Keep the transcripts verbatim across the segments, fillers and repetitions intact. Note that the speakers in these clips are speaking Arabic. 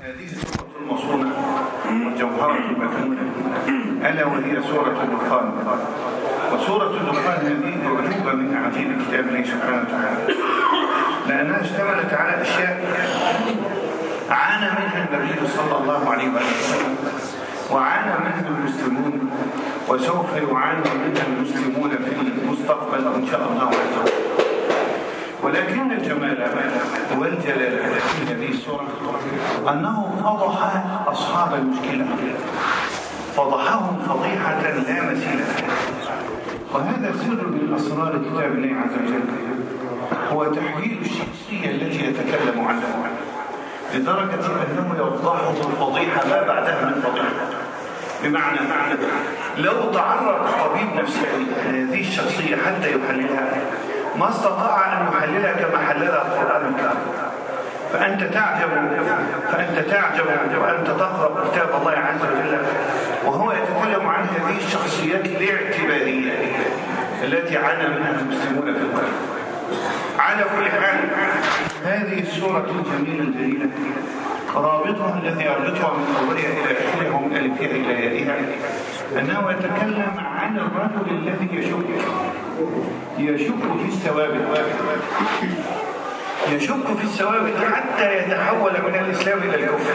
هذه سورة المصونة والجوهرة المكنونة ألا وهي سورة الدخان. وسورة الدخان هذه أعجوبة من عجيب كتاب الله سبحانه وتعالى، لأنها اشتملت على أشياء عانى منها النبي صلى الله عليه وسلم، وعانى منها المسلمون، وسوف يعاني منها المسلمون في المستقبل إن شاء الله عز وجل. ولكن الجمال والجلال في هذه السورة أنه فضح أصحاب المشكلة، فضحهم فضيحة لا مثيل لها. وهذا سر من أسرار كتاب الله عز وجل، هو تحليل الشخصية التي يتكلم عنها، لدرجة أنه يفضحه الفضيحة ما بعدها من فضيحة. بمعنى لو تعرض طبيب نفسي هذه الشخصية حتى يحللها ما استطاع أن يحللها كما حللها القرآن الكريم. فأنت تعجب فأنت تعجب وأنت تقرأ كتاب الله عز وجل وهو يتكلم عن هذه الشخصيات الاعتبارية التي عانى منها المسلمون في القرآن. على كل حال، هذه السورة الجميلة الجليلة رابطها الذي يربطها من أولها إلى آخرها ومن ألفها إلى يائها أنه يتكلم عن الرجل الذي يشك يشك في الثوابت يشك في الثوابت حتى يتحول من الإسلام إلى الكفر.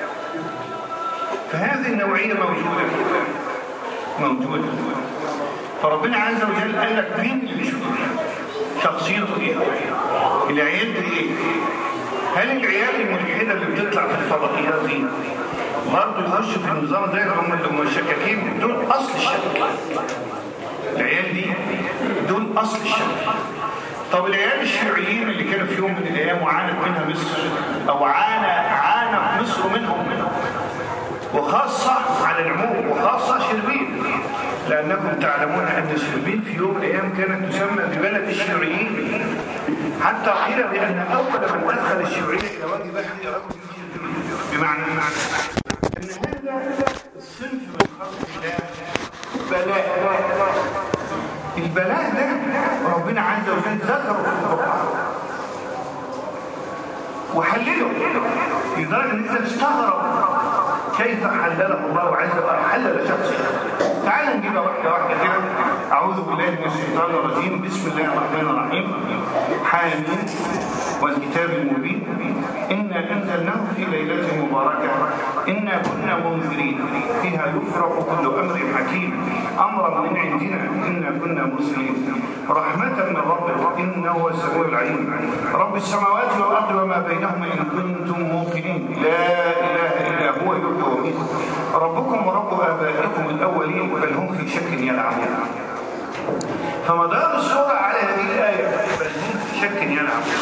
فهذه النوعية موجودة موجودة فربنا عز وجل قال لك مين اللي يشك؟ شخصيته إيه؟ العيال دي إيه؟ هل العيال الملحدة اللي بتطلع في الفضائيات دي برضه يخش في النظام ده هم اللي هم الشكاكين دول أصل الشك؟ العيال دي دول أصل الشك. طب العيال الشيوعيين اللي كانوا في يوم من الأيام وعانت منها مصر أو عانى عانى مصر منهم وخاصة على العموم وخاصة شربين، لأنكم تعلمون أن شربين في يوم من الأيام كانت تسمى ببلد الشيوعيين، حتى قيل بأن أول من أدخل الشيوعية إلى وادي بحري رجل شربين. بمعنى أن هذا الصنف من خلق الله بلاء. البلاء ده ربنا عز وجل ذكره في القرآن وحلله لدرجة أن أنت تستغرب كيف حلله الله عز وجل. حلل شخصيا. تعال نجيبها واحدة واحدة كده. أعوذ بالله من الشيطان الرجيم. بسم الله الرحمن الرحيم. حامين والكتاب المبين إنا أنزلناه في ليلة مباركة إنا كنا منذرين فيها يفرق كل أمر حكيم أمرا من عندنا إنا كنا مرسلين رحمة من ربك إنه هو السميع العليم رب السماوات والأرض وما بينهما إن كنتم موقنين لا إله إلا هو يحيي ويميت ربكم ورب آبائكم الأولين بل هم في شك يلعبون. فمدار السورة على هذه الآية بل هم في شك يلعبون.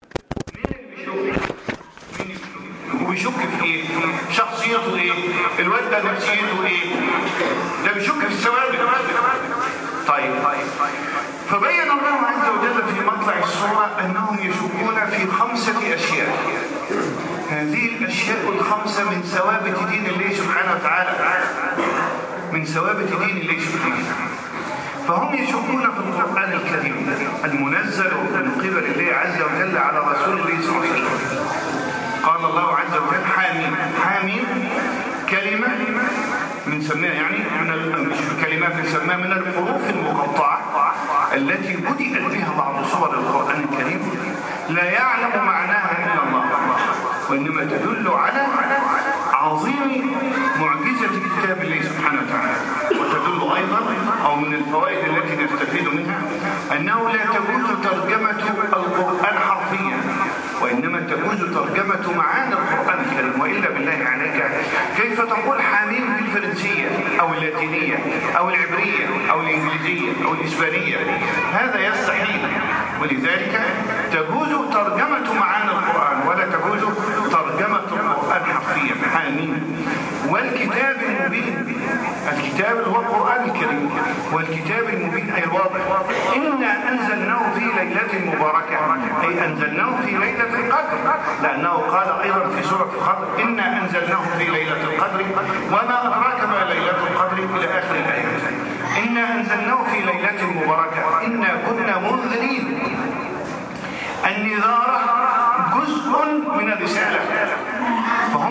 وبيشك في ايه؟ شخصيته ايه؟ الواد ده نفسيته ايه؟ ده بيشك في الثوابت. طيب فبين الله عز وجل في مطلع السورة انهم يشكون في خمسة اشياء. هذه الاشياء الخمسة من ثوابت دين الله سبحانه وتعالى، من ثوابت دين الله سبحانه وتعالى. فهم يشكون في القرآن الكريم المنزل من قبل الله عز وجل على رسول الله صلى الله عليه وسلم. قال الله عز وجل حامين. حامين كلمة بنسميها يعني من الكلمات بنسميها من الحروف المقطعة التي بدأت بها بعض سور القرآن الكريم لا يعلم معناها إلا الله، وإنما تدل على عظيم معجزة كتاب الله سبحانه وتعالى. وتدل أيضا أو من الفوائد التي نستفيد منها أنه لا تجوز ترجمة القرآن حرفيا، وإنما تجوز ترجمة معاني القرآن الكريم. وإلا بالله عليك كيف تقول حامين بالفرنسية أو اللاتينية أو العبرية أو الإنجليزية أو الإسبانية؟ هذا يستحيل. ولذلك تجوز ترجمة معاني القرآن ولا تجوز ترجمة القرآن حرفيا. حامين والكتاب المبين. الكتاب هو القرآن الكريم والكتاب المبين أي الواضح. إنا أنزلناه في ليلة مباركة أي أنزلناه في ليلة القدر، لأنه قال أيضا في سورة القدر إنا أنزلناه في ليلة القدر وما أدراك ما ليلة القدر إلى آخر الآيات. إنا أنزلناه في ليلة مباركة إنا كنا منذرين. النذارة جزء من الرسالة، فهم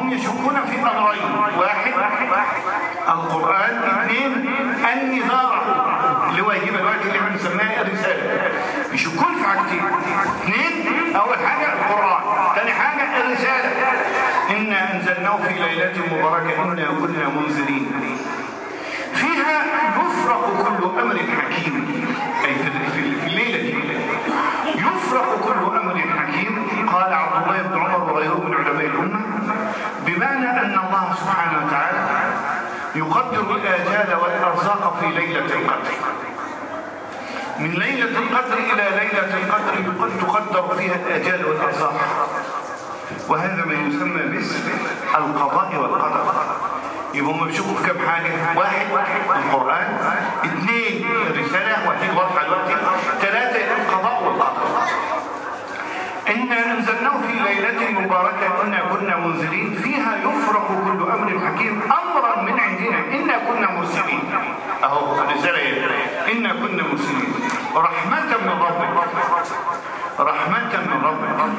وهم يشكون في أمرين: واحد القرآن، اثنين النظارة اللي هو يجيب الوقت اللي احنا بنسميها الرسالة. يشكون في حاجتين: اثنين، أول حاجة القرآن، ثاني حاجة الرسالة. إنا أنزلناه في ليلة مباركة إنا كنا منذرين فيها يفرق كل أمر حكيم. أي في الليلة دي يفرق كل أمر حكيم. قال عبد الله بن عمر وغيره من علماء الأمة: بمعنى أن الله سبحانه وتعالى يقدر الآجال والأرزاق في ليلة القدر. من ليلة القدر إلى ليلة القدر تقدر فيها الآجال والأرزاق، وهذا ما يسمى باسم القضاء والقدر. يبقى هم بيشوفوا في كم حاجة: واحد القرآن، اثنين الرسالة وهي واضحة دلوقتي، ثلاثة القضاء والقدر. إنا أنزلناه في ليلة مباركة إنا كنا منذرين فيها يفرق كل أمر حكيم أمرا من عندنا إنا كنا مرسلين. أهو الرسالة إيه؟ إنا كنا مرسلين رحمة من ربك، رحمة من ربك.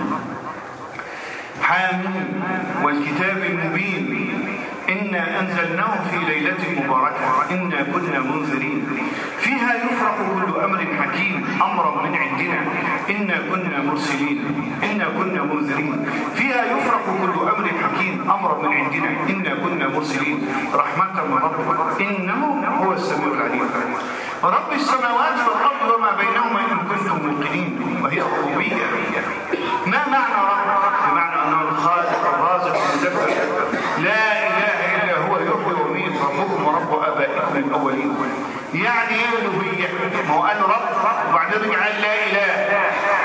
حامين والكتاب المبين إنا أنزلناه في ليلة مباركة إنا كنا منذرين فيها يفرق كل أمر حكيم أمرا من عندنا إنا كنا مرسلين إنا كنا منذرين فيها يفرق كل أمر حكيم أمرا من عندنا إنا كنا مرسلين رحمة من ربك إنه هو السميع العليم. رب السماوات والأرض وما بينهما إن كنتم موقنين، وهي الربوبية. ما معنى رب؟ بمعنى أنه الخالق الرازق المدبر لا إله إلا هو يحيي ويميت ربكم ورب آبائكم الأولين. يعني ايه الوهية؟ ما هو قال رب وبعدين رجع لا إله،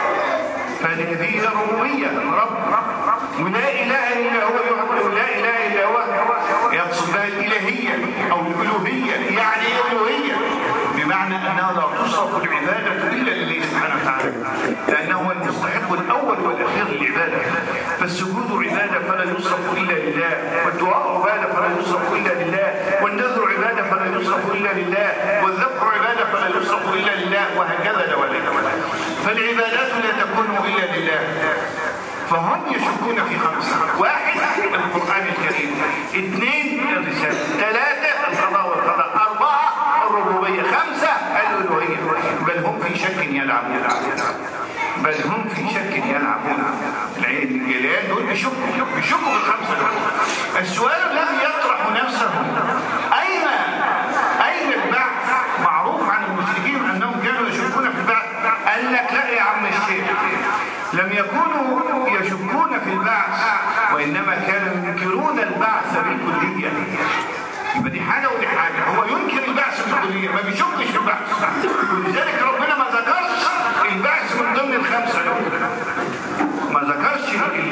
فهذه الربوبية رب، ولا إله إلا هو يحيي ولا إله إلا هو يقصد بها الإلهية أو الألوهية. يعني ايه الألوهية؟ بمعنى أنها لا تصرف العبادة إلا لله سبحانه وتعالى، لأنه هو المستحق الأول والأخير للعبادة. فالسجود عبادة فلا يصرف إلا لله، والدعاء عبادة فلا يصرف إلا لله، والنذر عبادة فلا يصرف إلا لله، والذبح عبادة فلا يصرف إلا لله، وهكذا دواليك. فالعبادات لا تكون إلا لله. فهم يشكون في خمسة: واحد القرآن الكريم، اثنين الرسالة، ثلاثة القضاء والقدر، أربعة الربوبية، خمسة الألوهية. بل هم في شك يلعبون، بل هم في شك يلعبون. الجيلان دول بيشكوا بيشكوا بالخمسة دول. السؤال الذي يطرح نفسه: أين أين البعث؟ معروف عن المشركين أنهم كانوا يشكون في البعث. قال لك لا يا عم الشيخ، لم يكونوا يشكون في البعث، وإنما كانوا ينكرون البعث بالكلية. يبقى دي حاجة ودي حاجة. هو ينكر البعث بالكلية، ما بيشكش في البعث، ولذلك ربنا ما ذكرش البعث من ضمن الخمسة دول، ما ذكرش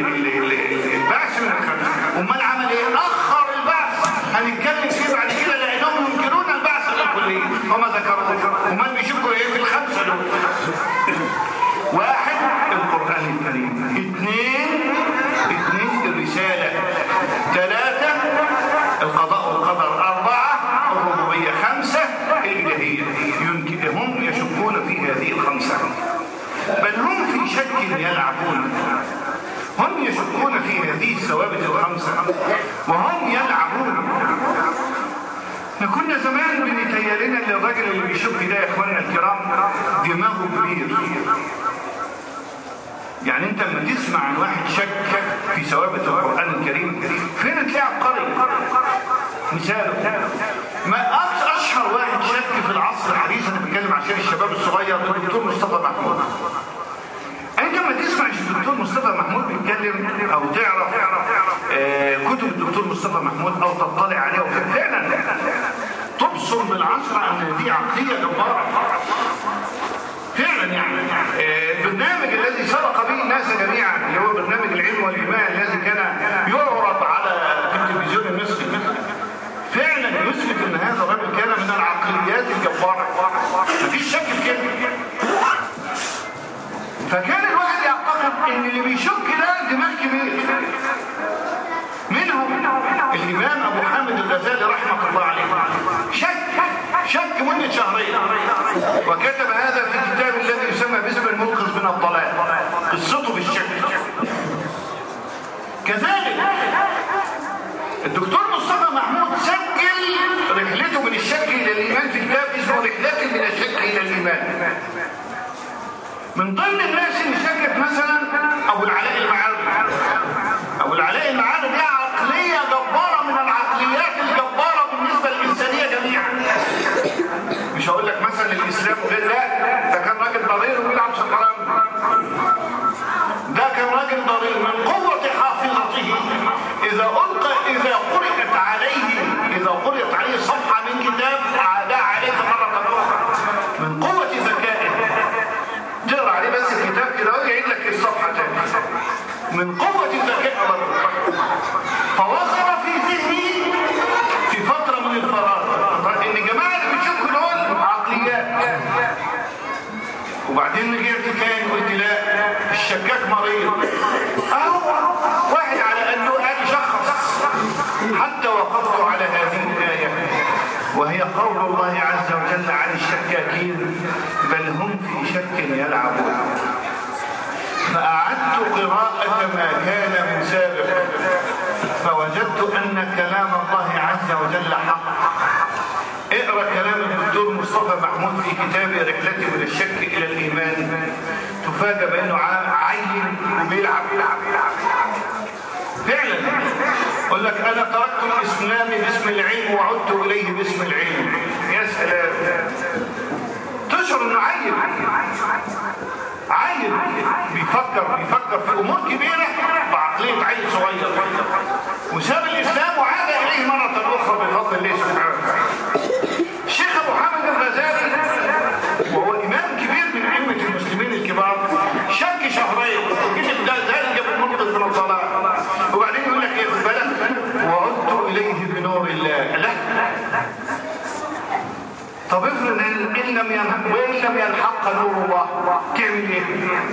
البعث من الخمسة. امال عمل ايه؟ اخر البعث، هنتكلم فيه بعد كده، لانهم ينكرون البعث بالكلية وما ذكروه. امال بيشكوا ايه في الخمسة دول؟ واحد القرآن الكريم، اثنين اثنين الرسالة، ثلاثة القضاء والقدر، أربعة الربوبية، خمسة الإلهية. هم يشكون في هذه الخمسة، بل هم في شك يلعبون. هم يشكون في هذه الثوابت الخمسة وهم يلعبون. كنا زمان بنتهيأ لنا ان الراجل اللي بيشك ده يا اخواننا الكرام دماغه كبير. يعني انت لما تسمع عن واحد شك في ثوابت القرآن الكريم، فين تلاقي عبقري؟ مثاله ما اشهر واحد شك في العصر الحديث، انا بتكلم عشان الشباب الصغير، الدكتور مصطفى محمود. انت لما تسمع الدكتور مصطفى محمود بيتكلم او تعرف آه كتب الدكتور مصطفى محمود او تطلع عليها، فعلا تبصر بالعصر ان دي عقليه جباره فعلا. يعني البرنامج آه الذي سبق به الناس جميعا اللي هو برنامج العلم والايمان الذي كان يعرض على التلفزيون المصري فعلا يثبت ان هذا الرجل كان من العقليات الجباره، مفيش شك في كده. فكان الواحد يعتقد ان اللي بيشك ده دماغ كبير. منهم الامام ابو حامد الغزالي رحمه الله عليه، شك شك مدة شهرين، وكتب هذا في كتاب الذي يسمى باسم المنقذ من الضلال، قصته في الشك. كذلك ورحلة من الشك إلى الإيمان. من ضمن الناس اللي شكت مثلا أبو العلاء المعارض. أبو العلاء المعارض دي عقلية جبارة من العقليات الجبارة بالنسبة للإنسانية جميعا. مش هقول لك مثلا الإسلام غير، لا، ده كان راجل ضرير وبيلعب شطرنج. ده كان راجل ضرير من قوة حافظته إذا ألقى إذا قرأت عليه إذا قرأت عليه صفحة من كتاب عادها عليك مرة أخرى من قوة ذكائه. تقرأ عليه بس الكتاب كده ويعيد لك الصفحة تاني من قوة ذكائه برضه. فوصل في ذهني في فترة من الفراغ إن الجماعة اللي بتشوفوا دول عقليات. وبعدين رجعت تاني قلت لا، الشكاك مريض. أهو واحد على أنه قال شخص حتى وقفت على هذه الآية وهي قول الله عز وجل عن الشكاكين بل هم في شك يلعبون. فأعدت قراءة ما كان من سابق فوجدت أن كلام الله عز وجل حق. اقرأ كلام الدكتور مصطفى محمود في كتابه رحلته من الشك إلى الإيمان تفاجأ بأنه عين وبيلعب فعلا. يقول لك أنا تركت الإسلام باسم العلم وعدت إليه باسم العلم. يا سلام، تشعر إنه عين عين بيفكر بيفكر في أمور كبيرة بعقلية عين صغير، وساب الإسلام وعاد إليه مرة أخرى بفضل الله سبحانه وتعالى. الشيخ أبو حامد الغزالي وهو إمام كبير من أئمة المسلمين الكبار شك شهرين وكتب ده ذلك بالمنطق من الصلاة، وبعدين يقول لك إيه بالك وعدت إليه بنور الله. لا، طب افرض إن لم ينحق وإن لم ينحق نور الله تعمل إيه؟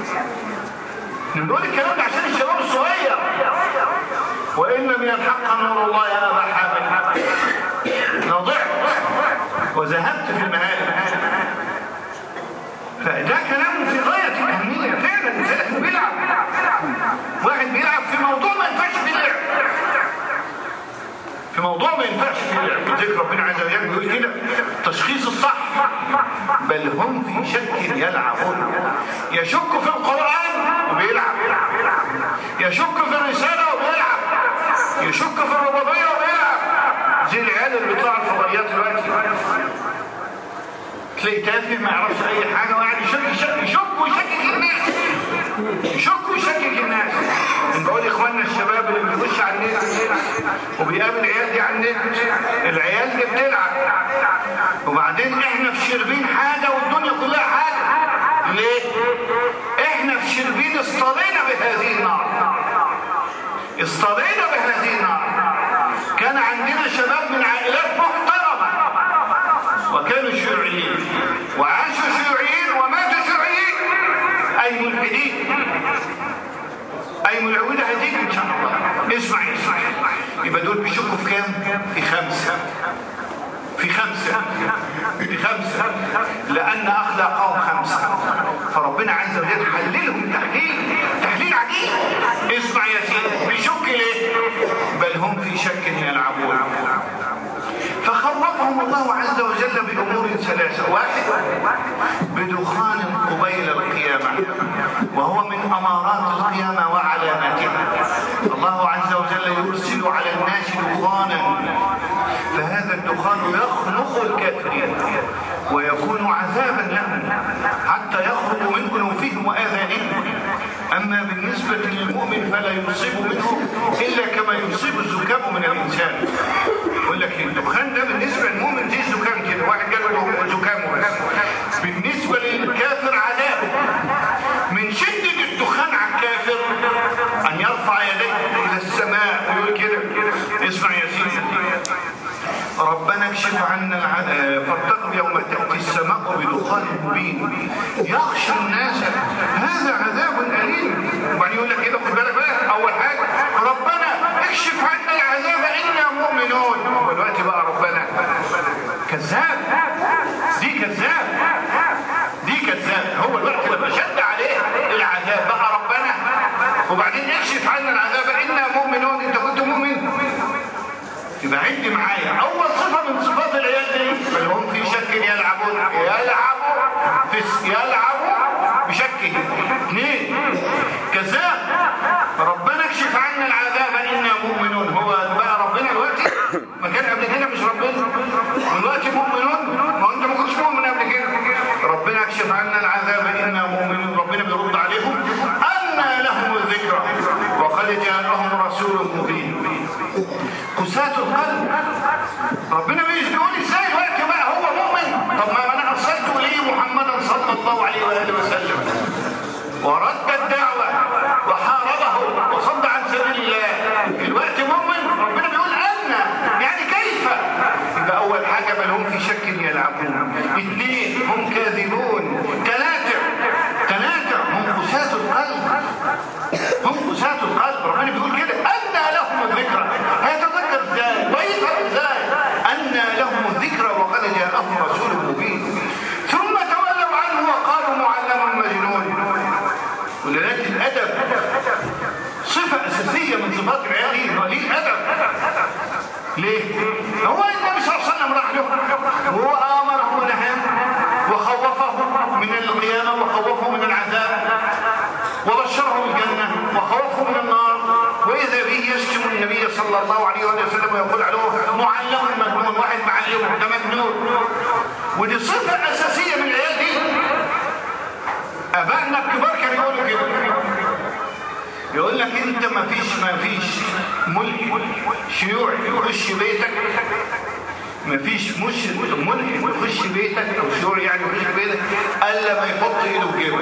نقول الكلام ده عشان الشباب الصغير. وإن لم ينحق نور الله يا أبا حامد نضعت وذهبت في المهالك. فده كلام في غاية الأهمية فعلا. بيلعب واحد بيلعب في موضوع ما ينفعش فيه لعب، في موضوع ما ينفعش فيه لعب. ذكر ربنا عز وجل بيقول كده تشخيص الصح بل هم في شك يلعبون. يشك في القرآن وبيلعب، يشك في الرسالة وبيلعب، يشك في الربوبية وبيلعب. زي العيال اللي بيطلعوا الفضائيات دلوقتي تلاقي تافه ما يعرفش اي حاجه وقاعد يشك يشك يشك ويشكك الناس يشك ويشكك الناس. بقول اخواننا الشباب اللي بيخش على النت وبيقابل العيال دي على النت، العيال دي بتلعب وبعدين احنا في شربين حاجه والدنيا كلها حاجه. ليه؟ احنا في شربين اصطلينا بهذه النار، اصطلينا بهذه النار. كان عندنا شباب من عائلات محترمه وكانوا شيوعيين وعاشوا شيوعيين وماتوا شيوعيين، اي ملحدين اي ملعوده هتيجي ان شاء الله. اسمع اسمع، يبقى دول بيشكوا في كام؟ في خمسه في خمسه في خمسه لان اخلاقهم خمسه. فربنا عز وجل حللهم تحليل تحليل عجيب. اسمع يا سيدي، بيشك ليه؟ بل هم في شك يلعبون. فخوفهم الله عز وجل بأمور ثلاثة. واحد، بدخان قبيل القيامة وهو من أمارات القيامة وعلاماتها. الله عز وجل يرسل على الناس دخانا، فهذا الدخان يخنق الكافرين ويكون عذابا لهم حتى يخرج من أنوفهم وآذانهم. أما بالنسبة للمؤمن فلا يصيب منه إلا كما يصيب الزكام من الإنسان. يقول لك الدخان ده بالنسبة للمؤمن زي الزكام كده، واحد قال له زكامه بس. بالنسبة للكافر عذاب من شدة الدخان على الكافر أن يرفع يديه إلى السماء ويقول كده. اسمع يا سيدي، ربنا اكشف عنا العذاب فارتقب يوم تأتي السماء بدخان مبين يخشى الناس هذا عذاب أليم. وبعدين يقول لك كده خد بالك بقى، أول حاجة ربنا اكشف عنا العذاب إنا مؤمنون. ودلوقتي بقى ربنا كذاب، دي كذاب دي كذاب. هو الوقت لما شد عليه العذاب بقى ربنا، وبعدين اكشف عنا العذاب إنا مؤمنون. انت كنت مؤمن؟ يبقى عد معايا اول صفه من صفات العيال دي بل هم في شك يلعبون يلعبوا في يلعبوا بشك. اثنين كذاب ربنا اكشف عنا العذاب إنا مؤمنون. هو بقى ربنا دلوقتي ما كان قبل كده مش ربنا دلوقتي مؤمنون؟ ما انت ما كنتش مؤمن قبل كده. ربنا اكشف عنا العذاب إنا مؤمنون. ربنا بيرد عليهم أنى لهم الذكرى وقد جاءهم رسول مبين. قساة القلب ربنا مش بيقول ازاي الوقت بقى هو مؤمن؟ طب ما انا ارسلت اليه محمدا صلى الله عليه واله وسلم ورد الدعوه وحاربه وصد عن سبيل الله، الوقت مؤمن؟ ربنا بيقول أنا يعني كيف؟ يبقى اول حاجه بل هم في شك يلعبون. اثنين هم كاذبون. ثلاثه ثلاثه هم قساة القلب. هم قساة القلب. ربنا بيقول كده أنى لهم الذكرى. هيتذكر ازاي؟ ويفهم ازاي؟ أنى لهم الذكرى وقد جاءهم رسول مبين. ثم تولوا عنه وقالوا معلم مجنون. ولذلك الادب صفه اساسيه من صفات العيال. هو ليه ادب؟ ليه؟ هو النبي صلى الله عليه وسلم راح له وهو امره ونهاه وخوفه من القيامه وخوفه من العذاب وبشره بالجنه وخوفه من النار، واذا به يشتم النبي صلى الله عليه وسلم ويقول عليه معلم مجنون. واحد معلمه ده مجنون. ودي صفه اساسيه من العيال دي. ابائنا الكبار كانوا يقولوا كده، يقول لك انت ما فيش ما فيش ملحد شيوعي يخش بيتك، ما فيش مشرك ملحد يخش بيتك او شيوعي يعني يخش بيتك الا ما يحط ايده في جيبك.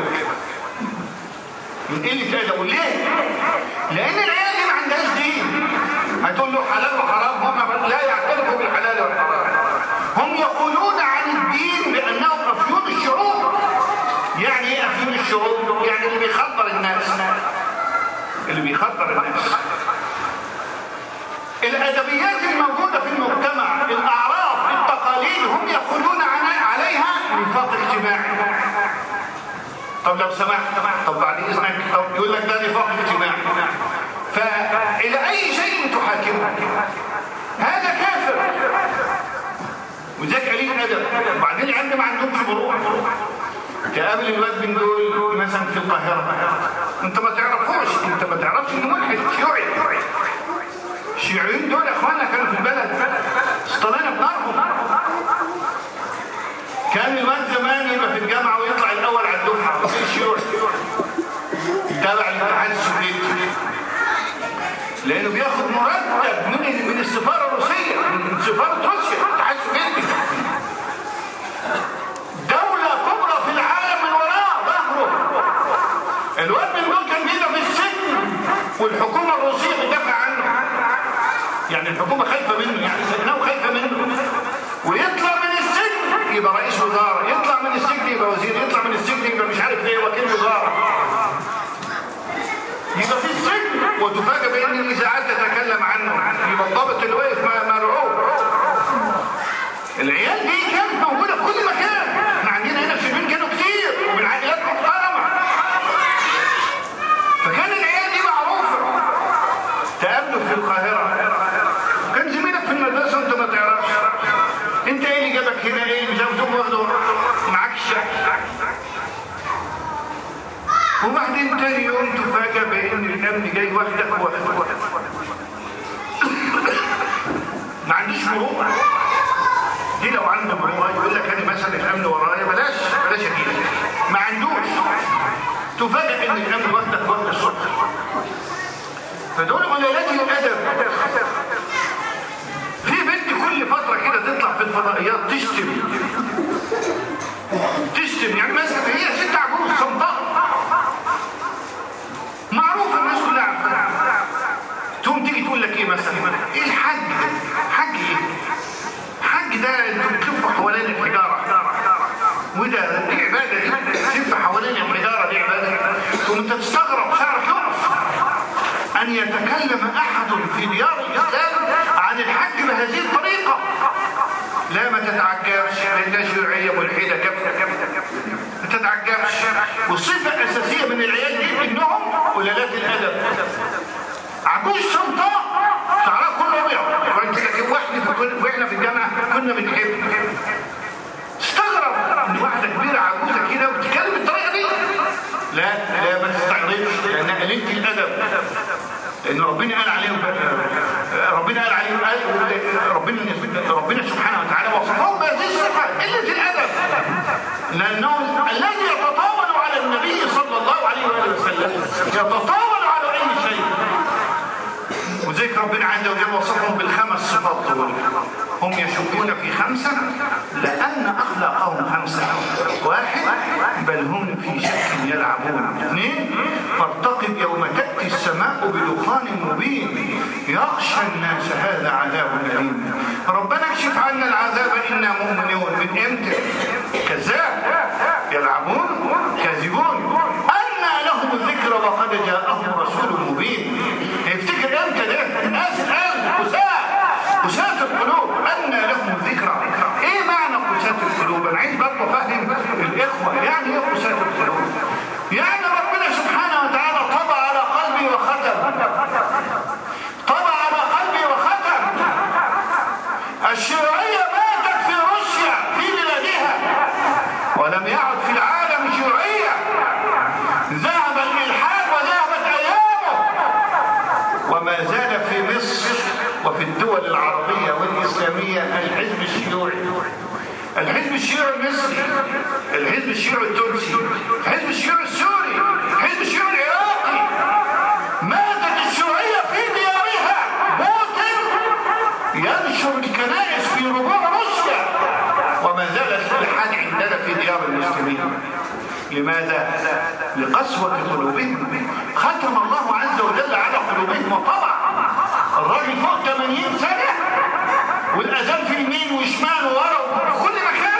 من قله ادبه. ليه؟ لان العيال دي ما عندهاش دين. هتقول له حلال وحرام، هم لا يعترفوا بالحلال والحرام. هم يقولون عن الدين بانهم افيون الشعوب. يعني ايه افيون الشعوب؟ يعني اللي بيخطر الناس، اللي بيخطر الناس. الادبيات الموجوده في المجتمع، الاعراف، التقاليد، هم يقولون عليها نفاق اجتماعي. طب لو سمحت، طب بعد اذنك، طب يقول لك ده نفاق اجتماعي. فالى اي شيء تحاكمه؟ هذا كافر. وذاك قليل ادب. وبعدين العيال ما عندهمش بروح. تقابل الواد من دول مثلا في القاهره، انت ما تعرفوش، انت ما تعرفش انه ملحد شيوعي. الشيوعيين دول يا اخوانا كانوا في البلد اصطلينا بنارهم. كان الواد زمان يبقى في الجامعه ويطلع الاول على الدفعه ويصير شيوعي تابع الاتحاد السوفيتي، لانه بياخد مرتب من من السفاره الروسيه، من سفاره روسيا الاتحاد السوفيتي. دوله كبرى في العالم من وراء ظهره. الواد من دول كان بيبقى في السجن والحكومه الروسيه بتدافع عنه. يعني الحكومه خايفه منه، يعني سجناه وخايفه منه. ويطلع من السجن يبقى رئيس وزاره، يطلع من السجن يبقى وزير، يطلع من السجن يبقى مش عارف ايه وكيل وزاره. يبقى في السجن وتفاجئ بان الاذاعات تتكلم عنه. يبقى الضابط اللي واقف مرعوب. العيال دي كانت موجوده في كل مكان. احنا عندنا هنا في الشبين كانوا كتير ومن عائلات محترمه. فكان العيال دي معروفه. تقابلوا في القاهره، كان زميلك في المدرسه وانت ما تعرفش. انت ايه اللي جابك هنا؟ ايه اللي مجوزوك واخده معاك الشقه؟ وبعدين تاني يوم تفاجأ بان الامن جاي واخدك واخدك. ما عنديش مروءه. دي لو عنده مروءه يقول لك انا مثلا الامن ورايا بلاش بلاش اجيلك. ما عندوش. تفاجأ ان الامن واخدك واخد الصبح. فدول قلالات الادب. في بنت كل فتره كده تطلع في الفضائيات تشتم تشتم يعني مثلا هي ست عجوز صمتها معروفه الناس كلها عارفاها. تقوم تيجي تقول لك ايه مثلا؟ ايه الحج ده؟ حج ايه؟ حج ده انتوا بتلفوا حوالين الحجاره وده دي عباده. دي تلف حوالين الحجاره دي عباده. تقوم انت تستغرب شعرك يقف ان يتكلم احد في ديار الاسلام عن الحج بهذه الطريقه. لا ما تتعجبش لانها شيوعيه ملحده كافره كافره ما تتعجبش. والصفه الاساسيه من العيال دي انهم قلالات الادب. عجوز شمطاء شعرها كله ابيض. واحنا في الجامعه كنا بنحب لأن ربنا قال عليهم ربنا قال عليهم ربنا ربنا سبحانه وتعالى وصفهم بهذه الصفة قلة الأدب، لأنه الذي يتطاول على النبي صلى الله عليه وآله وسلم يتطاول على أي شيء. وذلك ربنا عز وجل وصفهم بالخمس صفات دول. هم يشكون في خمسة لأن أخلاقهم خمسة. واحد، بل هم في شك يلعبون. اثنين، فارتقب يوم تأتي السماء بدخان مبين يغشى الناس هذا عذاب أليم. ربنا اكشف عنا العذاب إنا مؤمنون. من امتى؟ كذاب، يلعبون، كاذبون. أنى لهم الذكر وقد جاءهم رسول مبين. يفتكر امتى ده؟ الناس الآن أساء قساة القلوب. أنى لهم الذكرى. ايه معنى قساة القلوب؟ انا عايز برضه افهم الاخوه يعني ايه قساة القلوب. يعني ربنا سبحانه وتعالى طبع على قلبي وختم، طبع على قلبي وختم. الشيوعيه ماتت في روسيا في بلادها ولم يعد في العالم شيوعيه. ذهب الالحاد وذهبت ايامه، وما زال في مصر وفي الدول العربية والإسلامية الحزب الشيوعي، الحزب الشيوعي المصري، الحزب الشيوعي التونسي، الحزب الشيوعي السوري، الحزب الشيوعي العراقي. ماتت الشيوعية في ديارها. بوتين ينشر الكنائس في ربوع روسيا، وما زال الإلحاد عندنا في ديار المسلمين. لماذا؟ لقسوة قلوبهم. ختم الله عز وجل على قلوبهم وطبع. الراجل فوق ثمانين سنة والأذان في يمين وشمال وورا وفي كل مكان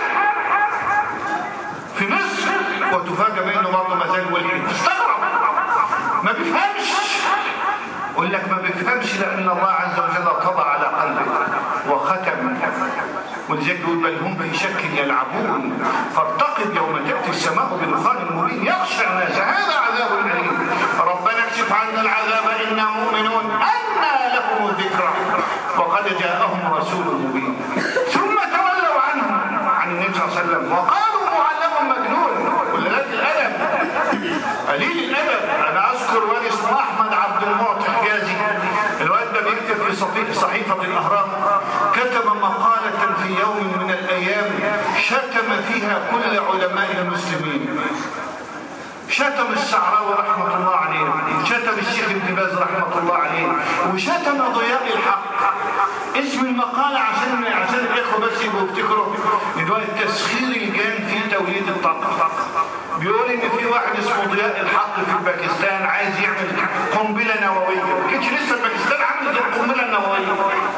في مصر، وتفاجأ بأنه برضه ما زال ولي. تستغرب، ما بيفهمش. يقول لك ما بيفهمش لأن الله عز وجل طبع على قلبه وختم. ولذلك يقول بل هم في شك يلعبون. فارتقب يوم تأتي السماء بدخان مبين يغشى الناس هذا عذاب أليم. ربنا اكشف عنا العذاب إنا مؤمنون. أنى لهم الذكرى وقد جاءهم رسول مبين. ثم تولوا عنهم عن النبي صلى الله عليه وسلم وقالوا معلم مجنون. قلة الأدب، قليل الأدب. أنا أذكر والي اسمه أحمد عبد المعطي الحجازي. الواد ده بيكتب في صحيفة الأهرام، كتب مقالة في يوم من الأيام شتم فيها كل علماء المسلمين. شتم الشعراوي رحمة الله عليه، شتم الشيخ ابن باز رحمة الله عليه، وشتم ضياء الحق. اسم المقالة عشان عشان الإخوة بس يبقوا يفتكروا ندوة التسخير الجان في توليد الطاقة. بيقول إن في واحد اسمه ضياء الحق في باكستان عايز يعمل قنبلة نووية. ما كانش لسه باكستان عملت القنبلة النووية.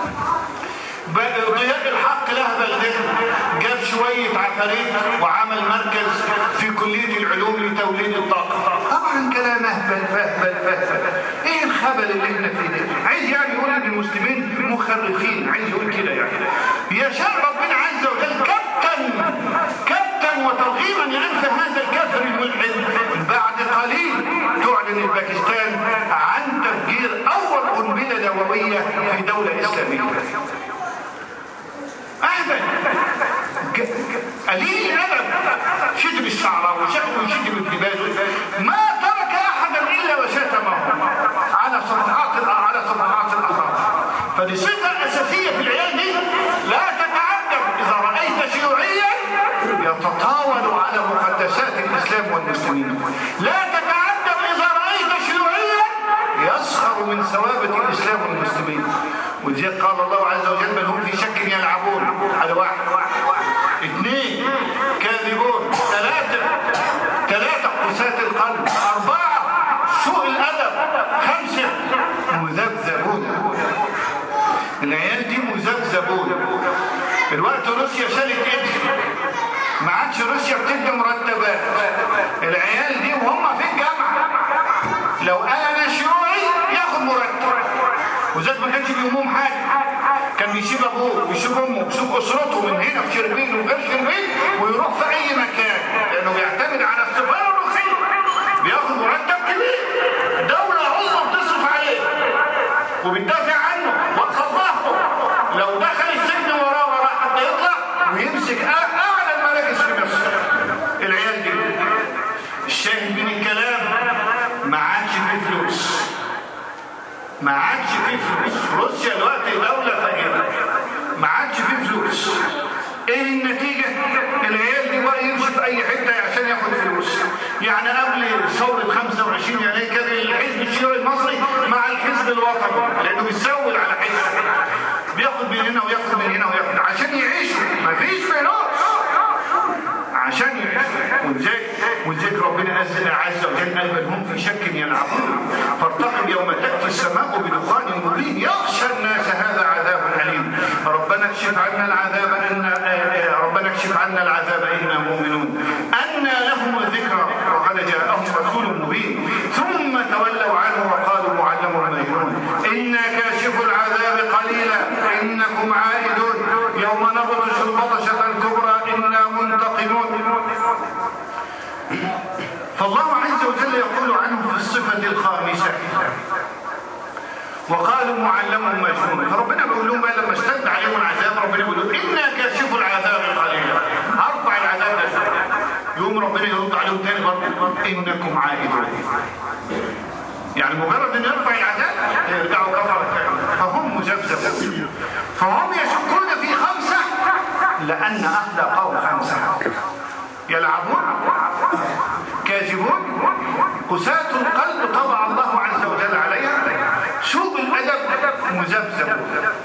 ضياء الحق لهبل ذهن، جاب شوية عفاريت وعمل مركز في كلية العلوم لتوليد الطاقة. طبعا كلام اهبل فهبل فهبل. ايه الخبل اللي احنا فيه ده؟ عايز يعني يقول ان المسلمين مخرفين، عايز يقول كده يعني. يشاء ربنا عز وجل كبتا كبتا وترغيبا لانف هذا الكافر الملحد. بعد قليل تعلن باكستان عن تفجير اول قنبلة نووية في دولة اسلامية. أهبل قليل الأدب. شتم الشعراوي وشتم وشتم ابن باز. ما ترك أحدا إلا وشتمه على صفحات على صفحات الأخبار. فدي صفة أساسية في العيال دي. لا تتعجب إذا رأيت شيوعيا يتطاول على مقدسات الإسلام والمسلمين. لا تتعجب إذا رأيت شيوعيا يسخر من ثوابت الإسلام والمسلمين. ولذلك قال الله عز وجل بل هم في شك يلعبون. هذا واحد. اثنين، كاذبون. ثلاثة ثلاثة قساة القلب. أربعة، سوء الأدب. خمسة، مذبذبون. العيال دي مذبذبون. الوقت روسيا شالت ايدها، ما عادش روسيا بتدي مرتبات. العيال دي وهم في الجامعة لو قال انا شيوعي ياخد مرتب. وذات ما كانش بيهمهم حاجه، كان بيسيب ابوه ويسيب امه ويسيب اسرته من هنا في شربين وغير شربين ويروح في اي مكان، لانه بيعتمد على السفاره الروسيه، بياخد مرتب كبير، دوله عظمى بتصرف عليه وبتدافع عنه وتفضحه. لو دخل السجن وراه وراه حتى يطلع ويمسك اعلى المراكز في مصر. العيال دي الشاهد من الكلام ما عادش فيه فلوس، عادش فيه فلوس. روسيا دلوقتي دولة فقيرة، ما عادش فيه فلوس. ايه النتيجة؟ العيال دي بقى يمشي في اي حتة عشان ياخد فلوس. يعني قبل ثورة خمسة وعشرين يناير كان الحزب الشيوعي المصري مع الحزب الوطني، لانه بيسول على حزب، بياخد من هنا وياخد من هنا وياخد عشان يعيشوا. مفيش فلوس عشان يعيشوا. ولذلك ولذلك ربنا عز وجل قال بل هم في شك يلعبون فارتقب يوم تأتي السماء بدخان مبين يغشى الناس هذا عذاب أليم. ربنا اكشف عنا العذاب إن ربنا اكشف عنا العذاب إنا مؤمنون. أنى لهم الذكرى وقد جاءهم رسول مبين ثم تولوا عنه وقالوا معلم مجنون. إنا كاشف العذاب قليلا إنكم عائدون يوم نبطش البطشة الكبرى إنا منتقمون. فالله عز وجل يقول عنه في الصفة الخامسة وقالوا معلم مجنون. فربنا بيقول لهم لما اشتد عليهم العذاب ربنا بيقول لهم إنا كاشف العذاب قليلا، هرفع العذاب ده. يوم ربنا يرد عليهم تاني برضه إنكم عائدون. يعني مجرد ان يرفع العذاب يرجعوا كفرة تاني، فهم مذبذبون. فهم يشكون في خمسة لأن أهل قوم خمسة يلعبون كاذبون قساة القلب طبع الله عز وجل عليها سوء الأدب مذبذب.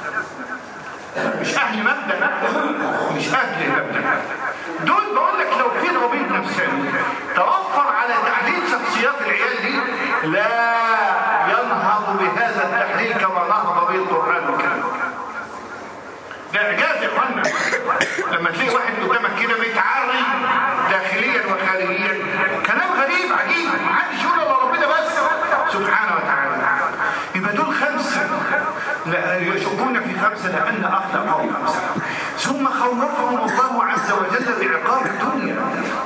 مش أهل مبدأ، مش أهل مبدأ. دول بقول لك لو في طبيب نفساني توفر على تحليل شخصيات العيال دي لا ينهض بهذا التحليل كما نهض به القرآن الكريم. ده إعجاز يا اخوانا لما تلاقي واحد قدامك كده بيتعري داخليا وخارجيا، كلام غريب عجيب محدش يقول الا ربنا بس سبحانه وتعالى. يبقى دول خمسه لا يشكون في خمسه لان اخلق قوم خمسه. ثم خوفهم الله عز وجل بعقاب الدنيا،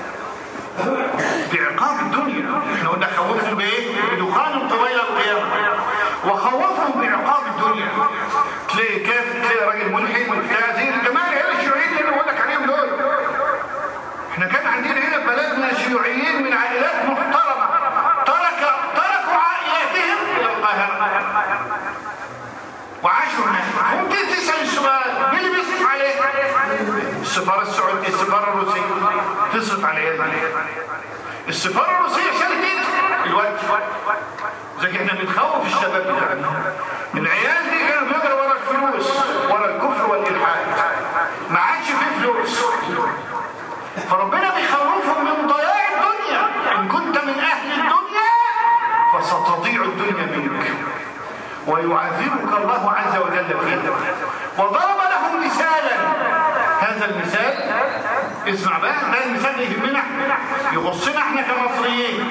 بعقاب الدنيا. احنا قلنا خوفهم بايه؟ بدخان طويل القيامه. وخوفهم بعقاب الدنيا. تلاقي كيف تلاقي راجل ملحد وبتاع زي الجماعه اللي الشيوعيين اللي بقول لك عليهم دول. احنا كان عندنا هنا في بلدنا شيوعيين من عائلات محترمه ترك تركوا عائلاتهم الى القاهره وعاشوا هناك. ممكن تسال السؤال مين اللي بيصرف عليه؟ السفاره السعوديه، السفاره الروسيه تصرف عليه. السفاره الروسيه شالت الوقت. زي احنا بنخوف الشباب بتاعنا. العيال دي كانوا بيجروا ورا الفلوس، ورا الكفر والالحاد، ما عادش فيه فلوس. فربنا بيخوفهم من ضياع الدنيا. ان كنت من اهل الدنيا فستضيع الدنيا منك ويعذبك الله عز وجل فيها. وضرب لهم مثالا. هذا المثال اسمع بقى، ده المثال اللي يهمنا يخصنا احنا كمصريين.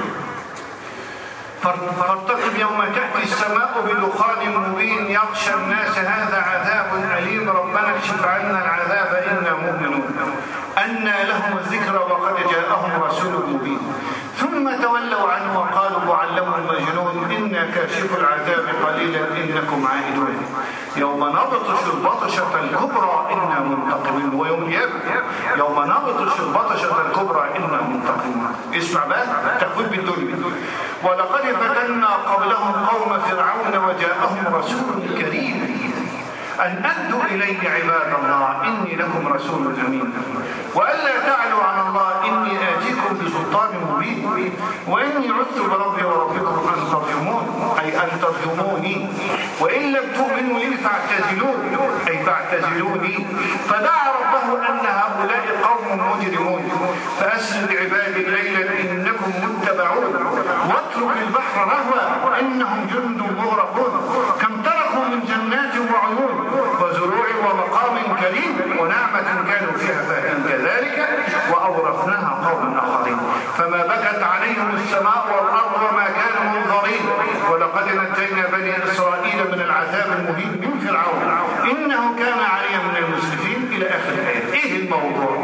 فارتقب يوم تأتي السماء بدخان مبين يغشى الناس هذا عذاب أليم ربنا اكشف عنا العذاب إنا مؤمنون. أنى لهم الذكر وقد جاءهم رسول مبين ثم تولوا عنه وقالوا معلم مجنون إنا كاشف العذاب قليلا إنكم عائدون يوم نبطش البطشة الكبرى إنا منتقمون. ويوم القيامة يوم نبطش البطشة الكبرى إنا منتقمون. اسمع بقى تخويف بالدنيا. ولقد فتنا قبلهم قوم فرعون وجاءهم رسول كريم أن أدوا إلي عباد الله إني لكم رسول أمين وألا تعلوا على الله إني آتيكم بسلطان مبين وإني عدت بربي وربكم أن ترجمون أي أن ترجموني وإن لم تؤمنوا لي فاعتزلون أي فاعتزلوني. فدعا ربه أن هؤلاء قوم مجرمون فأسر بعبادي ليلا إنكم متبعون واترك البحر رهوا إنهم جند مغرقون. كم تركوا من جنات وعيون وزروع ومقام كريم ونعمة كانوا فيها فاكهين كذلك وأورثناها قوما آخرين فما بكت عليهم السماء والأرض وما كانوا منظرين ولقد نجينا بني إسرائيل من العذاب المهين من فرعون إنه كان عاليا من المسرفين إلى آخر الآية. إيه الموضوع؟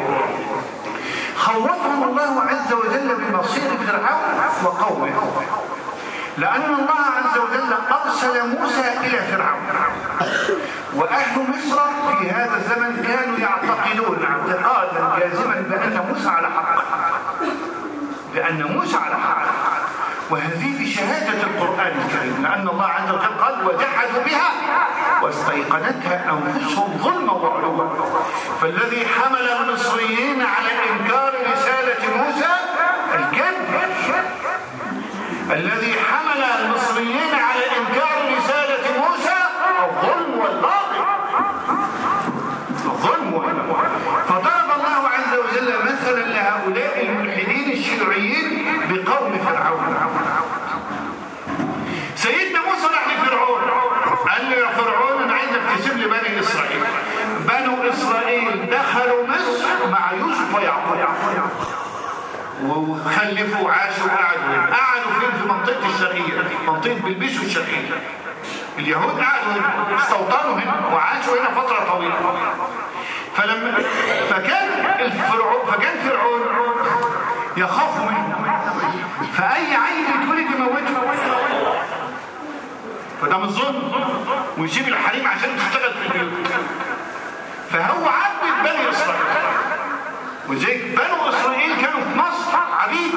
خوفهم الله عز وجل بمصير فرعون وقومه لأن الله عز وجل أرسل موسى إلى فرعون وأهل مصر في هذا الزمن كانوا يعتقدون اعتقادا جازما بأن موسى على حق بأن موسى على حق وهذه بشهادة القرآن القرآن الكريم، لأن الله عز وجل قال وجحدوا بها واستيقنتها أنفسهم ظلما وعلوا. فالذي حمل المصريين على إنكار رسالة موسى الكذب، الذي حمل المصريين على إنكار رسالة موسى الظلم والباطل، الظلم والباطل. فضرب الله عز وجل مثلا لهؤلاء الملحدين الشيوعيين بقوم فرعون. سيدنا موسى راح لفرعون قال له يا فرعون انا عايزك تسيب لي بني اسرائيل. بنو اسرائيل دخلوا مصر مع يوسف ويعقوب وخلفوا وعاشوا وقعدوا. قعدوا فين؟ في منطقه الشرقيه، منطقه بلبيس والشرقيه. اليهود قعدوا هنا، استوطنوا هنا وعاشوا هنا فتره طويله. فلما فكان الفرعون فكان فرعون يخاف منه، فاي عيل يتولد يموته. فده مش ظلم ويسيب الحريم عشان تشتغل في البيوت. فهو عبد بني اسرائيل، وزي بنو اسرائيل كانوا في مصر عبيد،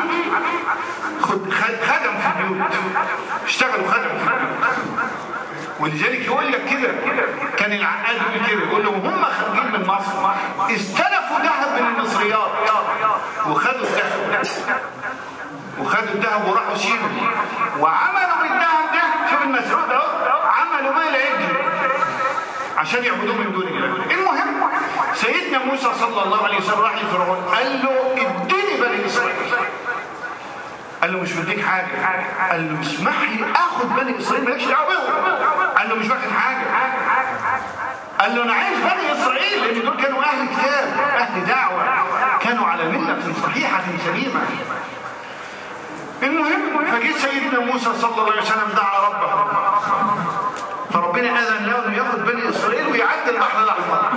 خدم في البيوت، اشتغلوا خدم في البيوت. ولذلك يقول لك كده، كان العقاد يقول كده، يقول لهم هم خارجين من مصر استلفوا ذهب من المصريات وخدوا الذهب وخدوا الذهب وراحوا شيلوا وعملوا بالذهب ده، شوف المسعود اهو، عملوا ما لا يجري عشان يعبدوه من دون الله. المهم سيدنا موسى صلى الله عليه وسلم راح لفرعون قال له اديني بني اسرائيل. قال له مش بديك حاجه. قال له اسمح لي اخد بني اسرائيل مالكش دعوه بيهم. قال له مش واخد حاجه. قال له انا عايز بني اسرائيل لان دول كانوا اهل كتاب، اهل دعوه، كانوا على مله صحيحه سليمه. المهم فجيت سيدنا موسى صلى الله عليه وسلم دعا ربه، فربنا اذن له انه ياخد بني اسرائيل ويعدي البحر الاحمر.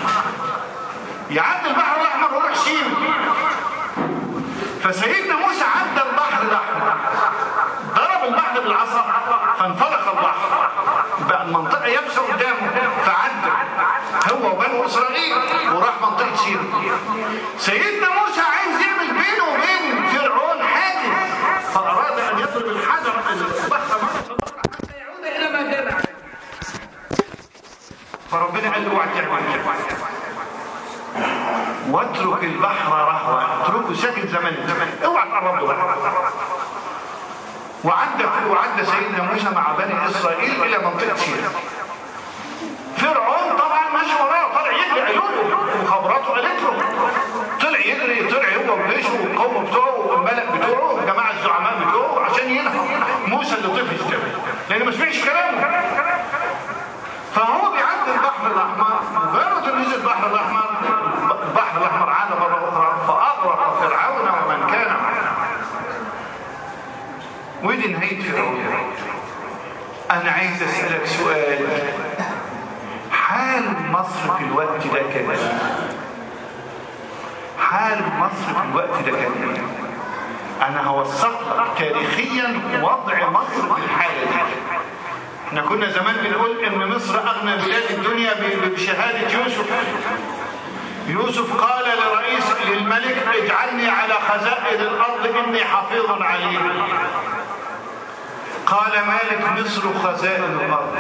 يعدي البحر الاحمر ويروح سين. فسيدنا موسى عدى البحر الاحمر، ضرب البحر بالعصا فانفلق البحر، بقى المنطقه يابسه قدامه، فعدى هو وبنو اسرائيل وراح منطقه سين. سيدنا موسى عايز يعمل بينه وبين فرعون حاجز، فاراد ان يضرب الحجر البحر مره حتى يعود الى ما كان عليه. فربنا قال له اوعى تعمل، واترك البحر رهوا، اتركه ساكن زمان زمان، اوعى تقرب له. وعدى وعدى سيدنا موسى مع بني اسرائيل الى منطقه سيناء. فرعون طبعا ماشي وراه، طلع يجري، عيونه وخبراته قالت له، طلع يجري، طلع هو وجيشه والقوم بتوعه والملأ بتوعه والجماعه الزعماء بتوعه عشان ينهوا موسى اللي طفش ده، لان ما سمعش كلامه. فهو بيعدي البحر الاحمر، مجرد ان نزل البحر الاحمر، البحر الاحمر عاد مره اخرى فاغرق فرعون ومن كان معه. ودي نهايه فرعون. انا عايز اسالك سؤال، حال مصر في الوقت ده كان حال مصر في الوقت ده كان انا هوثق لك تاريخيا وضع مصر في الحاله دي. احنا كنا زمان بنقول ان مصر اغنى بلاد الدنيا بشهاده يوسف. يوسف قال لرئيس للملك اجعلني على خزائن الارض اني حفيظ عليم. قال مالك مصر خزائن الارض.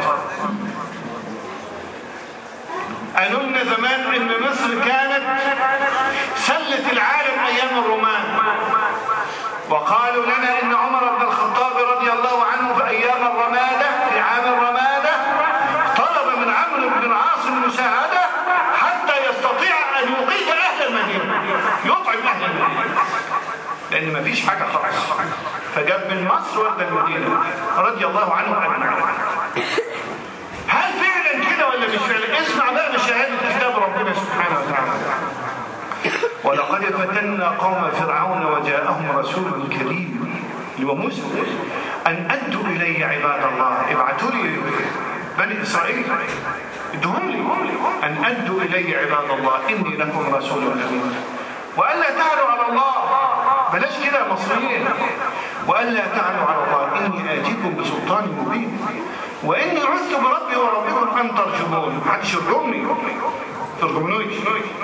قالوا لنا زمان ان مصر كانت سلة العالم ايام الرومان، وقالوا لنا ان عمر بن الخطاب رضي الله عنه في ايام الرمادة، في عام الرمادة، طلب من عمرو بن العاص المساعدة حتى يستطيع ان يقيد اهل المدينة، يطعم اهل المدينة، لان ما فيش حاجة خالص. فجاب من مصر ودى المدينة رضي الله عنه اجمعين. هل فعلا كده ولا مش فعلا؟ اسمع بقى بشهادة كتاب ربنا سبحانه وتعالى. ولقد فتنا قوم فرعون وجاءهم رسول كريم وموسى أن أدوا إلي عباد الله، ابعثوا لي بني إسرائيل، ادهم لي أن أدوا إلي عباد الله إني لكم رسول أمين، وألا تعلوا على الله، بلاش كده يا مصريين، وألا تعلوا على الله إني آتيكم بسلطان مبين وإني عذت بربي وربكم أن ترجمون. محدش يرجمني، ترجمونيش.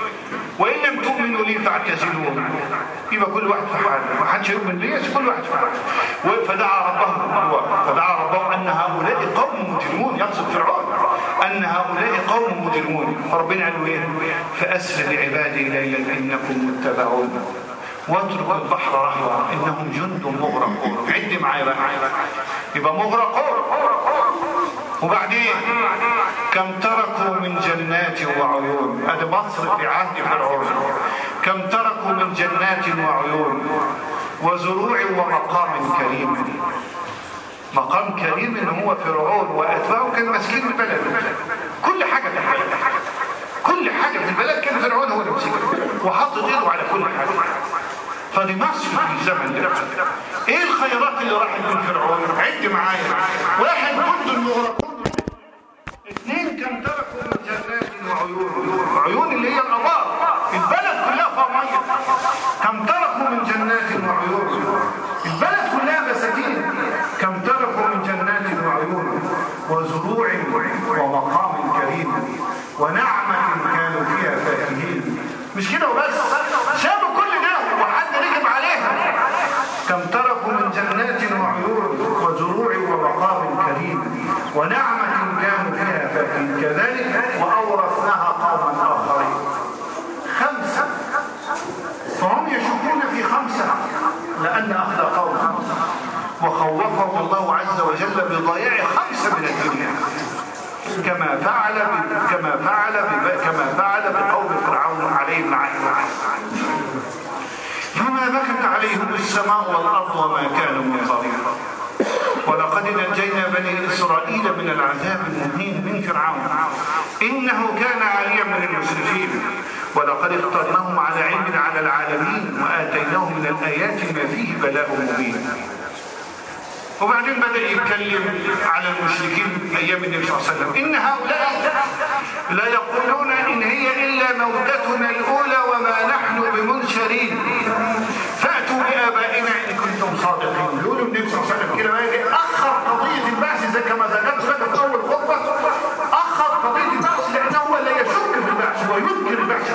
وإن لم تؤمنوا لي فاعتزلون. يبقى كل واحد في حاله، ما حدش يؤمن لي، كل واحد في حاله. فدعا ربه فدعا ربه أن هؤلاء قوم مجرمون، يقصد فرعون أن هؤلاء قوم مجرمون. فربنا قال له إيه؟ فأسر بعبادي ليلا إنكم متبعون واترك البحر رهوا إنهم جند مغرقون. عد معايا بقى، يبقى مغرقون. وبعدين كم تركوا من جنات وعيون. هذا مصر في عهد فرعون. كم تركوا من جنات وعيون وزروع ومقام كريم. مقام كريم ان هو فرعون واتباعه كانوا ماسكين البلد، كل حاجه في البلد، كل حاجه في البلد كان فرعون هو اللي ماسكها وحاطط ايده على كل حاجه. فدي مصر في الزمن ده. ايه الخيرات اللي راحت من فرعون؟ عد معايا. واحد جند المغرقون، اثنين كم تركوا من جنات وعيون. عيون اللي هي الابار، البلد كلها فيها ميه. كم تركوا من جنات وعيون، البلد كلها بساتين. كم تركوا من جنات وعيون وزروع ومقام كريم ونعمة كانوا فيها فاكهين. مش كده وبس، سابوا كل ده وحد ركب عليها. كم تركوا من جنات وعيون وزروع ومقام كريم ونعمة كانوا فيها فاكهين كذلك وأورثناها قوما آخرين. خمسة، فهم يشكون في خمسة لأن أخذ قوم وخوفهم الله عز وجل بضياع خمسة من الدنيا كما فعل كما فعل كما فعل بقوم فرعون عليهم العين. فما بكت عليهم السماء والأرض وما كانوا منظرين. ولقد نجينا بني إسرائيل من العذاب المهين من فرعون إنه كان عاليا من المسرفين ولقد اخترناهم على علم على العالمين وآتيناهم من الآيات ما فيه بلاء مبين. وبعدين بدأ يتكلم على المشركين أيام النبي صلى الله عليه وسلم. إن هؤلاء لا يقولون إن هي إلا موتتنا الأولى وما نحن بمنشرين فأتوا بآبائنا إن كنتم صادقين. يقولوا النبي صلى الله عليه وسلم كده بقى أخر قضية البعث زي كما ذكرت لك في أول خطبة. أخر قضية البعث لأنه هو لا يشك في البعث وينكر البعث.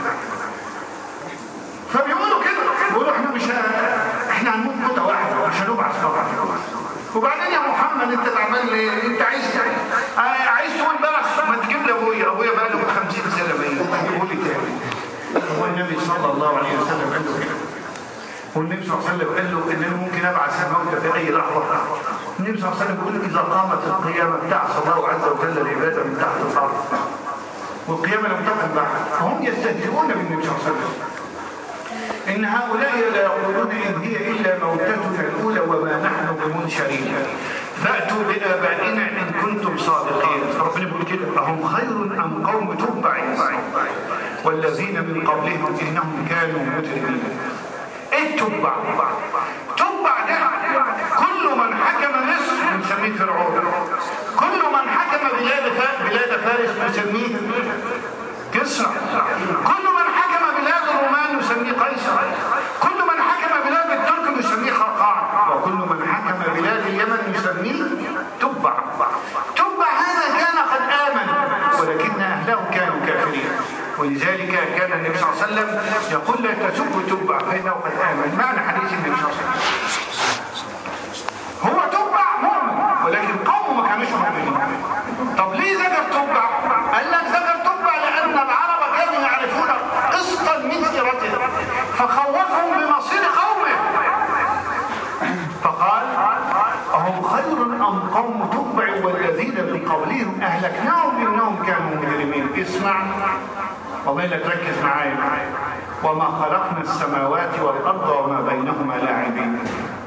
فبيقولوا كده، بيقولوا إحنا مش إحنا هنموت موتة واحدة مش هنبعث طبعا. وبعدين يا محمد انت تعمل لي انت عايز عايز تقول بقى ما تجيب لي ابويا ابويا بقى له خمسين سنه بقى يقول لي تاني. هو النبي صلى الله عليه وسلم قال له كده. والنبي صلى الله عليه وسلم قال له ان انا ممكن ابعث موتى في اي لحظه. النبي صلى الله عليه وسلم بيقول اذا قامت القيامه ابتعث الله عز وجل العباده من تحت الارض والقيامه لم تكن بعد. فهم يستهزئون بالنبي صلى الله عليه وسلم. إن هؤلاء لا يقولون إن هي إلا موتتنا الأولى وما نحن بمنشرين فأتوا بآبائنا إن كنتم صادقين. ربنا بيقول كده أهم خير أم قوم تبع والذين من قبلهم إنهم كانوا مجرمين. إيه تبع؟ تبع ده كل من حكم مصر بنسميه فرعون، كل من حكم بلاد بلاد فارس بنسميه كسرى، كل من حكم بلاد الرومان نسميه قيصر، كل من حكم بلاد الترك نسميه خرقان، وكل من حكم بلاد اليمن نسميه تبع. تبع هذا كان قد آمن ولكن أهله كانوا كافرين. ولذلك كان النبي صلى الله عليه وسلم يقول لا تسبوا تبع فإنه قد آمن. معنى حديث النبي صلى الله عليه وسلم هو تبع مؤمن ولكن قومه ما كانوش مؤمنين. طب ليه ذكر تبع؟ قال لك ذكر تبع لأن العرب كانوا يعرفون قسطا من سيرته فخوفهم بمصير قومه فقال أهم خير أم قوم تبع والذين من قبلهم أهلكناهم إنهم كانوا مجرمين. اسمع وما لك ركز معايا. وما خلقنا السماوات والأرض وما بينهما لاعبين.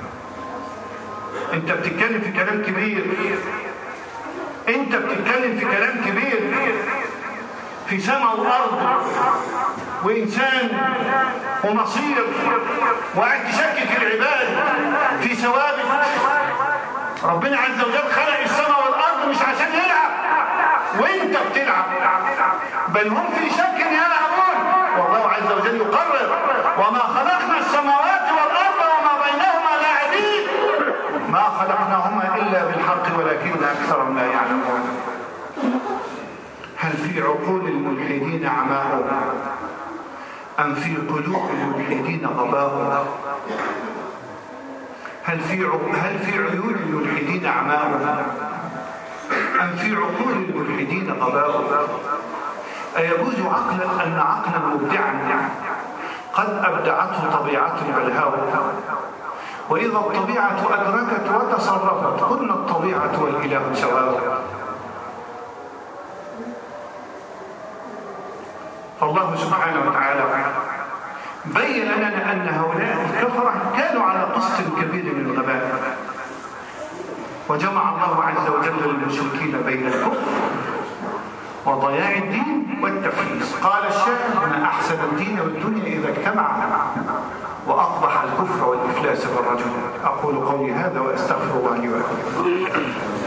انت بتتكلم في كلام كبير، انت بتتكلم في كلام كبير في سماء وارض وانسان ومصير وقاعد تشكك العباد في ثوابت. ربنا عز وجل خلق السماء والارض مش عشان يلعب وانت بتلعب، بل هم في شك يلعبون. والله عز وجل يقرر وما خلقنا السماوات والارض وما بينهما لاعبين ما خلقناهما إلا بالحق ولكن أكثرهم لا يعلمون. هل في عقول الملحدين عماهم أم في قلوب الملحدين غباء؟ هل في هل في عيون الملحدين أعماء؟ أم في عقول الملحدين غباء؟ أيجوز عقلا أن عقلا مبدعا قد أبدعته طبيعة البلهاء، وإذا الطبيعة أدركت وتصرفت قلنا الطبيعة والإله سواء؟ فالله سبحانه وتعالى بين لنا أن هؤلاء الكفرة كانوا على قسط كبير من الغباء، وجمع الله عز وجل المشركين بين الكفر وضياع الدين والتفليس. قال الشاعر: ما أحسن الدين والدنيا إذا اجتمع، وأقبح الكفر والإفلاس بالرجل. أقول قولي هذا وأستغفر الله لي ولكم.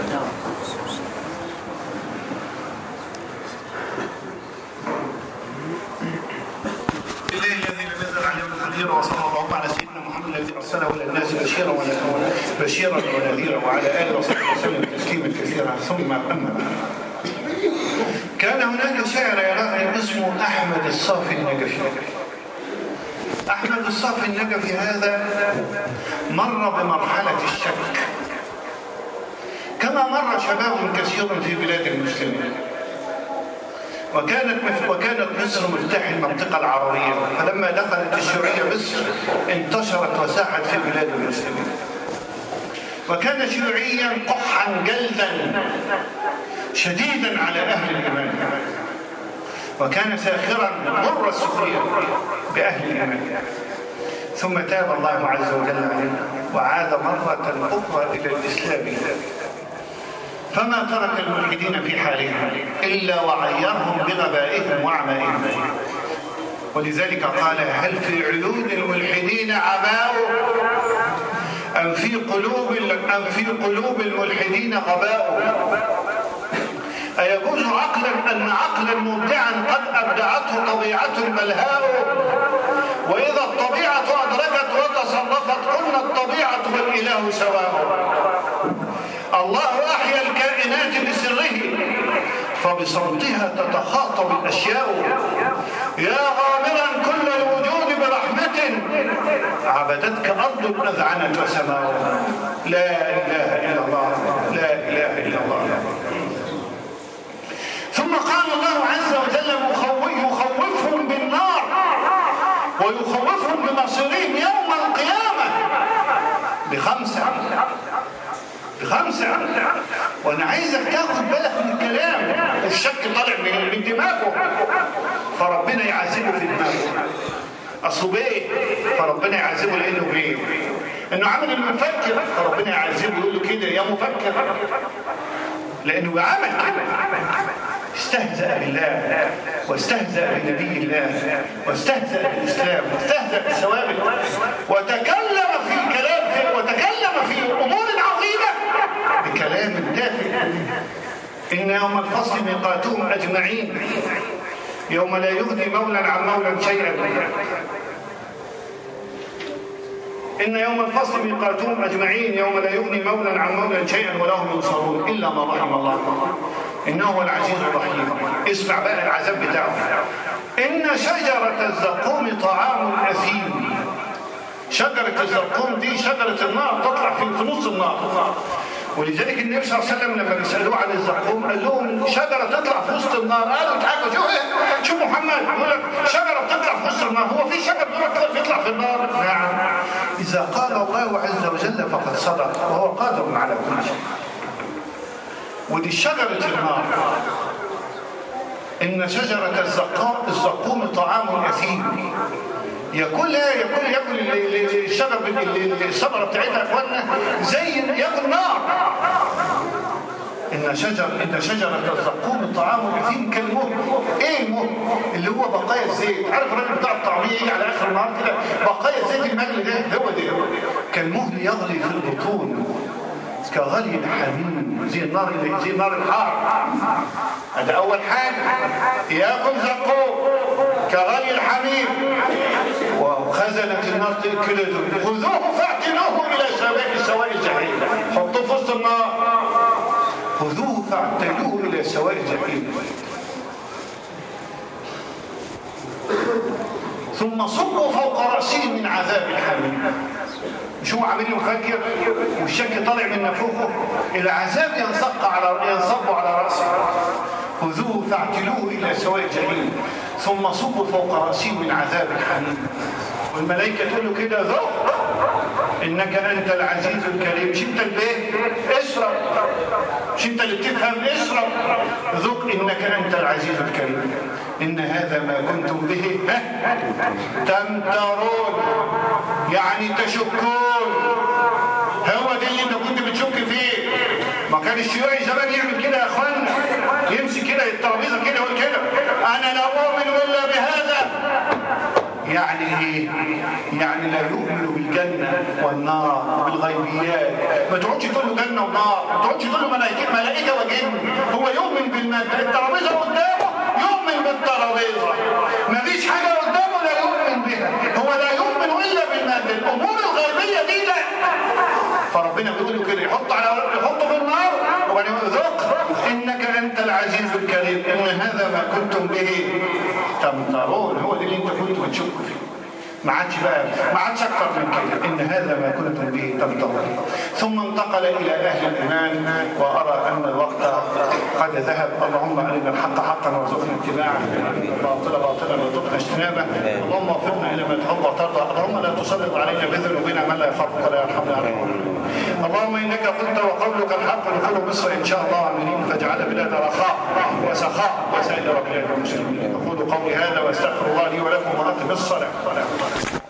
وصلى الله على سيدنا محمد الذي ارسله الى الناس بشيرا بشيرا ونذيرا وعلى اله وصحبه وسلم تسليما كثيرا. ثم اما كان هناك شاعر عراقي اسمه احمد الصافي النجفي. احمد الصافي النجفي هذا مر بمرحله الشك كما مر شباب كثير في بلاد المسلمين، وكانت وكانت مصر مفتاح المنطقة العربية، فلما دخلت الشيوعية مصر انتشرت وساحت في بلاد المسلمين، وكان شيوعيا قحا جلدا شديدا على أهل الإيمان، وكان ساخرا مر السخرية بأهل الإيمان، ثم تاب الله عز وجل عليه وعاد مرة أخرى إلى الإسلام، فما ترك الملحدين في حالهم إلا وعيرهم بغبائهم وعمائهم. ولذلك قال: هل في عيون الملحدين عماء أم في قلوب أم في قلوب الملحدين غباء؟ أيجوز عقلا أن عقلا مبدعا قد أبدعته طبيعة البلهاء، وإذا الطبيعة أدركت وتصرفت قلنا الطبيعة والإله سواء؟ الله أحيا الكائنات بسره، فبصمتها تتخاطب الأشياء. يا غامرا كل الوجود برحمة، عبدتك أرض أذعنت وسماء. لا إله إلا الله، لا إله إلا الله. ثم قال الله عز وجل يخوفهم بالنار ويخوفهم بمصيرهم يوم القيامة بخمسة بخمسة. وانا عايزك تاخد بالك من الكلام، الشك طالع من دماغه فربنا يعذبه في دماغه. اصله بايه فربنا يعذبه لانه بايه؟ انه عمل المفكر فربنا يعذبه يقول له كده يا مفكر، لانه عمل كده، استهزأ بالله واستهزأ بنبي الله واستهزأ بالإسلام واستهزأ بالثوابت وتكلم في كلام وتكلم في أمور عظيمة بكلام تافه. إن يوم الفصل ميقاتهم أجمعين، يوم لا يغني مولى عن مولى شيئا. إن يوم الفصل ميقاتهم أجمعين، يوم لا يغني مولى عن مولى شيئا ولا هم ينصرون إلا ما رحم الله إنه هو العزيز الرحيم. اسمع بقى العذاب بتاعه. إن شجرة الزقوم طعام أثيم. شجرة الزقوم دي شجرة النار تطلع في نص النار، ولذلك النبي صلى الله عليه وسلم لما بيسألوه عن الزقوم قال لهم شجرة تطلع في وسط النار. قالوا تعالوا شوف ايه شوف محمد يقول لك شجرة بتطلع في وسط النار، هو في شجر كده بيطلع في النار؟ نعم. إذا قال الله عز وجل فقد صدق وهو قادر على كل شيء. ودي شجرة النار. إن شجرة الزقوم طعام أثيم. ياكلها ياكل ياكل الشجر الثمره بتاعتها يا اخوانا زي ياكل نار. ان شجر ان شجره الزقوم طعام اثيم كالمهل. ايه المهل؟ اللي هو بقايا الزيت. عارف الراجل بتاع الطعميه يجي على اخر النهار كده بقايا الزيت المغلي ده هو ده. كالمهل يغلي في البطون كغلي الحميم، زي النار زي النار الحار. هذا اول حاجه. ياكل زقوم كغلي الحميم وخزنة النار كده. خذوه فاعتنوه الى سواء سواء الجحيم. حطوه في وسط النار. خذوه فاعتنوه الى سواء الجحيم. ثم صبوا فوق رأسه من عذاب الحميم. شو عامل له مفكر والشك طالع من نفوخه، العذاب ينصب على ينصب على رأسه. خذوه فاعتلوه إلى سواء الجحيم ثم صبوا فوق رأسه من عذاب الحميم. والملائكة تقول له كده ذوق إنك أنت العزيز الكريم. مش أنت البيه اشرب، مش أنت اللي بتفهم اشرب، ذوق إنك أنت العزيز الكريم. إن هذا ما كنتم به تمترون، يعني تشكون. هو ده اللي أنت كنت بتشك فيه. ما كان الشيوعي زمان يعمل كده يا أخوانا، يمسك كده الترابيزة كده ويقول كده أنا لا أؤمن إلا بهذا. يعني ايه؟ يعني لا يؤمن بالجنه والنار وبالغيبيات. ما تقعدش تقول له جنه ونار، ما تقعدش تقول له ملائكه ملائكه وجن. هو يؤمن بالماده، الترابيزه قدامه يؤمن بالترابيزه، ما فيش حاجه قدامه لا يؤمن بها. هو لا يؤمن الا بالماده، الامور الغيبيه دي لا. فربنا بيقول له كده يحط على يحطه في النار وبعدين ذق انك انت العزيز الكريم. ان هذا ما كنتم به تمترون. هو ده اللي انت كنت بتشك فيه. ما عادش بقى ما عادش اكثر من كده. ان هذا ما كنتم به تمترون. ثم انتقل الى اهل الايمان وارى ان الوقت قد ذهب. اللهم ارنا الحق حقا وارزقنا اتباعه، والباطل باطلا وارزقنا اجتنابه. اللهم وفقنا الى ما تحب وترضى. اللهم لا تسلط علينا بذنوبنا من لا يخافك ولا يرحمنا. اللهم انك قلت وقولك الحق ندخل مصر ان شاء الله عاملين، فاجعل بلاد رخاء وسخاء وسائر بلاد المسلمين. اقول قولي هذا واستغفر الله لي ولكم واقم الصلاه.